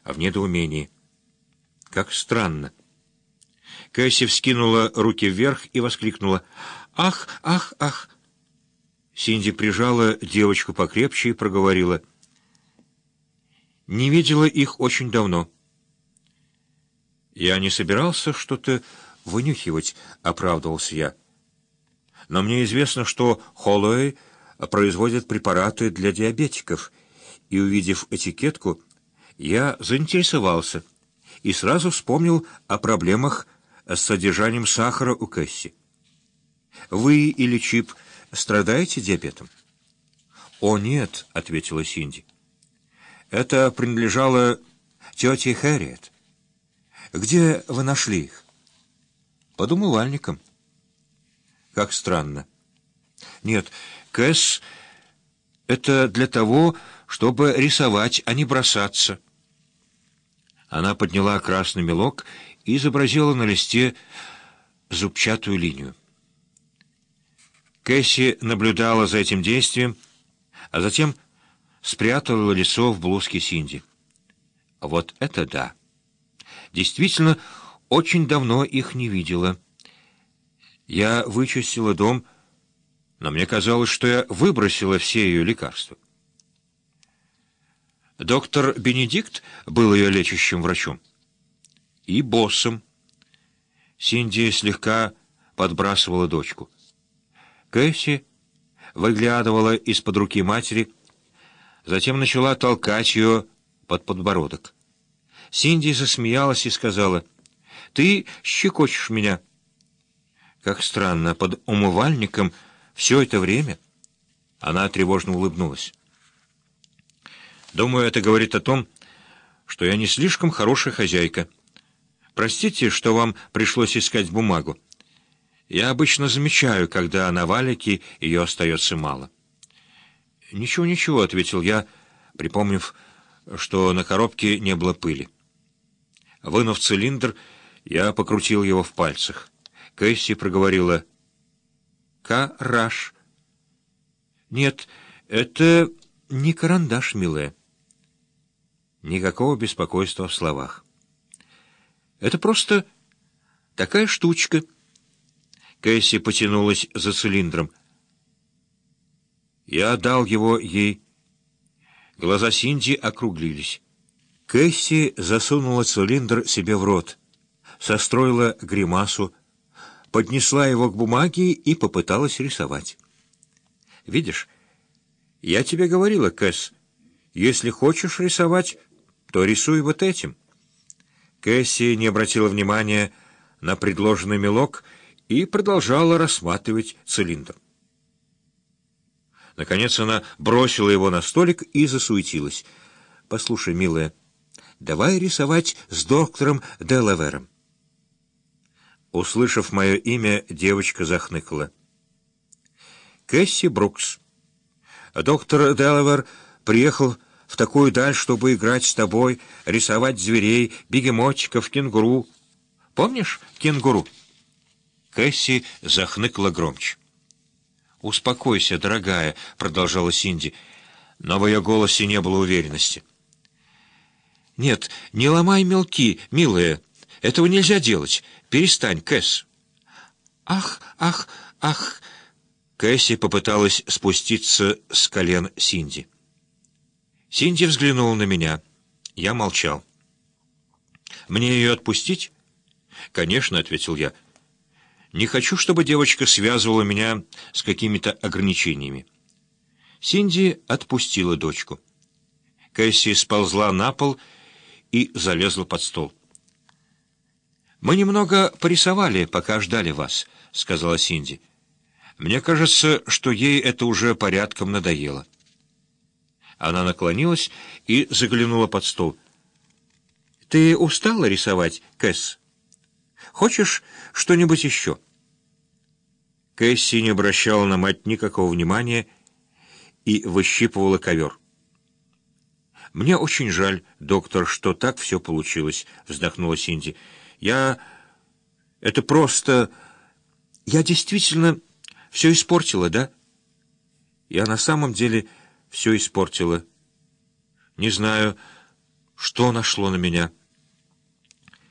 в недоумении. Как странно. Кэсси вскинула руки вверх и воскликнула: «Ах, ах, ах!» Синди прижала девочку покрепче и проговорила: «Не видела их очень давно». «Я не собирался что-то вынюхивать», — оправдывался я. «Но мне известно, что Холлоуэй производит препараты для диабетиков, и, увидев этикетку, я заинтересовался и сразу вспомнил о проблемах с содержанием сахара у Кэсси. Вы или Чип страдаете диабетом?» «О, нет», — ответила Синди. «Это принадлежало тете Хэрриет. Где вы нашли их?» «Под умывальником». «Как странно». «Нет, Кэс, это для того, чтобы рисовать, а не бросаться». Она подняла красный мелок и изобразила на листе зубчатую линию. Кэсси наблюдала за этим действием, а затем спрятала лицо в блузке Синди. Вот это да! Действительно, очень давно их не видела. Я вычистила дом, но мне казалось, что я выбросила все ее лекарства. Доктор Бенедикт был ее лечащим врачом. И боссом. Синди слегка подбрасывала дочку. Кэсси выглядывала из-под руки матери, затем начала толкать ее под подбородок. Синди засмеялась и сказала: «Ты щекочешь меня». Как странно, под умывальником все это время. Она тревожно улыбнулась. «Думаю, это говорит о том, что я не слишком хорошая хозяйка. Простите, что вам пришлось искать бумагу. Я обычно замечаю, когда на валике ее остается мало». «Ничего, ничего», — ответил я, припомнив, что на коробке не было пыли. Вынув цилиндр, я покрутил его в пальцах. Кэсси проговорила: «Караш». «Нет, это не карандаш, милая». Никакого беспокойства в словах. «Это просто такая штучка». Кэсси потянулась за цилиндром. Я дал его ей. Глаза Синди округлились. Кэсси засунула цилиндр себе в рот, состроила гримасу, поднесла его к бумаге и попыталась рисовать. «Видишь, я тебе говорила, Кэс, если хочешь рисовать, то рисуй вот этим». Кэсси не обратила внимания на предложенный мелок и продолжала рассматривать цилиндр. Наконец она бросила его на столик и засуетилась. «Послушай, милая, давай рисовать с доктором Делавером». Услышав мое имя, девочка захныкала. «Кэсси Брукс, доктор Делавер приехал в такую даль, чтобы играть с тобой, рисовать зверей, бегемотиков, кенгуру. Помнишь кенгуру?» Кэсси захныкала громче. «Успокойся, дорогая», — продолжала Синди, но в ее голосе не было уверенности. «Нет, не ломай мелки, милая. Этого нельзя делать. Перестань, Кэс». «Ах, ах, ах!» Кэсси попыталась спуститься с колен Синди. Синди взглянула на меня. Я молчал. «Мне ее отпустить?» «Конечно», — ответил я. «Не хочу, чтобы девочка связывала меня с какими-то ограничениями». Синди отпустила дочку. Кэсси сползла на пол и залезла под стол. «Мы немного порисовали, пока ждали вас», — сказала Синди. «Мне кажется, что ей это уже порядком надоело». Она наклонилась и заглянула под стол. «Ты устала рисовать, Кэс? Хочешь что-нибудь еще?» Кэсси не обращала на мать никакого внимания и выщипывала ковер. «Мне очень жаль, доктор, что так все получилось», — вздохнула Синди. Это просто... Я действительно все испортила, да?» «Я на самом деле все испортила. Не знаю, Что нашло на меня?